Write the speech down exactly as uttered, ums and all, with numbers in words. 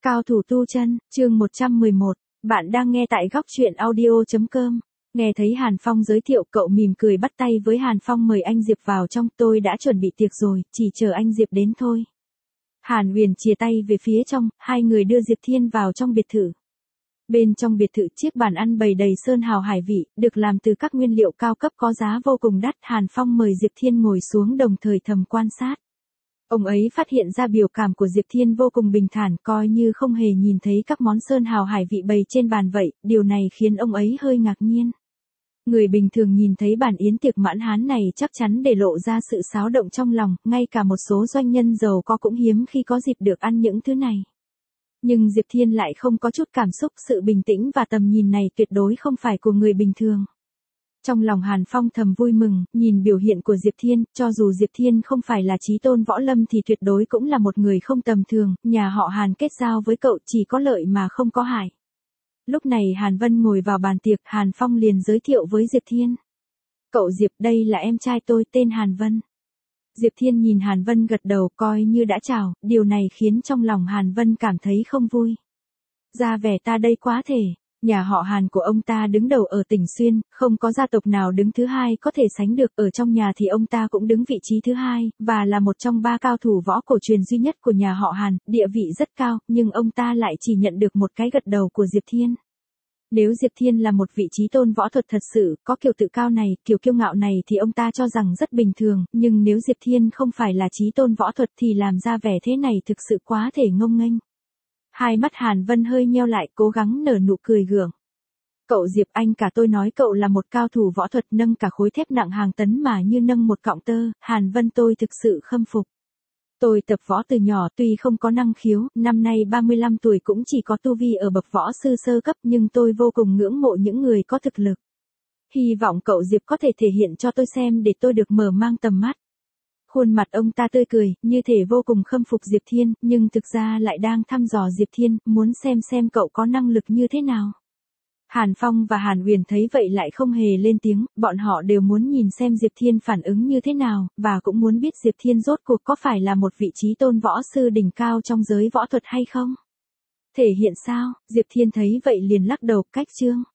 Cao thủ tu chân, chương một trăm mười một, bạn đang nghe tại góc truyện audio chấm com. Nghe thấy Hàn Phong giới thiệu, cậu mỉm cười bắt tay với Hàn Phong mời anh Diệp vào trong, tôi đã chuẩn bị tiệc rồi, chỉ chờ anh Diệp đến thôi. Hàn Huyền chìa tay về phía trong, hai người đưa Diệp Thiên vào trong biệt thự. Bên trong biệt thự, chiếc bàn ăn bày đầy sơn hào hải vị, được làm từ các nguyên liệu cao cấp có giá vô cùng đắt. Hàn Phong mời Diệp Thiên ngồi xuống đồng thời thầm quan sát. Ông ấy phát hiện ra biểu cảm của Diệp Thiên vô cùng bình thản, coi như không hề nhìn thấy các món sơn hào hải vị bày trên bàn vậy, điều này khiến ông ấy hơi ngạc nhiên. Người bình thường nhìn thấy bàn yến tiệc mãn hán này chắc chắn để lộ ra sự xáo động trong lòng, ngay cả một số doanh nhân giàu có cũng hiếm khi có dịp được ăn những thứ này. Nhưng Diệp Thiên lại không có chút cảm xúc, sự bình tĩnh và tầm nhìn này tuyệt đối không phải của người bình thường. Trong lòng Hàn Phong thầm vui mừng, nhìn biểu hiện của Diệp Thiên, cho dù Diệp Thiên không phải là chí tôn võ lâm thì tuyệt đối cũng là một người không tầm thường, nhà họ Hàn kết giao với cậu chỉ có lợi mà không có hại. Lúc này Hàn Vân ngồi vào bàn tiệc, Hàn Phong liền giới thiệu với Diệp Thiên. Cậu Diệp, đây là em trai tôi, tên Hàn Vân. Diệp Thiên nhìn Hàn Vân gật đầu, coi như đã chào, điều này khiến trong lòng Hàn Vân cảm thấy không vui. Ra vẻ ta đây quá thể. Nhà họ Hàn của ông ta đứng đầu ở tỉnh Xuyên, không có gia tộc nào đứng thứ hai có thể sánh được, ở trong nhà thì ông ta cũng đứng vị trí thứ hai, và là một trong ba cao thủ võ cổ truyền duy nhất của nhà họ Hàn, địa vị rất cao, nhưng ông ta lại chỉ nhận được một cái gật đầu của Diệp Thiên. Nếu Diệp Thiên là một vị chí tôn võ thuật thật sự, có kiểu tự cao này, kiểu kiêu ngạo này thì ông ta cho rằng rất bình thường, nhưng nếu Diệp Thiên không phải là chí tôn võ thuật thì làm ra vẻ thế này thực sự quá thể ngông nghênh. Hai mắt Hàn Vân hơi nheo lại, cố gắng nở nụ cười gượng. Cậu Diệp, anh cả tôi nói cậu là một cao thủ võ thuật, nâng cả khối thép nặng hàng tấn mà như nâng một cọng tơ. Hàn Vân, tôi thực sự khâm phục. Tôi tập võ từ nhỏ, tuy không có năng khiếu, năm nay ba mươi lăm tuổi cũng chỉ có tu vi ở bậc võ sư sơ cấp, nhưng tôi vô cùng ngưỡng mộ những người có thực lực. Hy vọng cậu Diệp có thể thể hiện cho tôi xem để tôi được mở mang tầm mắt. Khuôn mặt ông ta tươi cười, như thể vô cùng khâm phục Diệp Thiên, nhưng thực ra lại đang thăm dò Diệp Thiên, muốn xem xem cậu có năng lực như thế nào. Hàn Phong và Hàn Huyền thấy vậy lại không hề lên tiếng, bọn họ đều muốn nhìn xem Diệp Thiên phản ứng như thế nào, và cũng muốn biết Diệp Thiên rốt cuộc có phải là một vị chí tôn võ sư đỉnh cao trong giới võ thuật hay không. Thể hiện sao? Diệp Thiên thấy vậy liền lắc đầu, cách chương.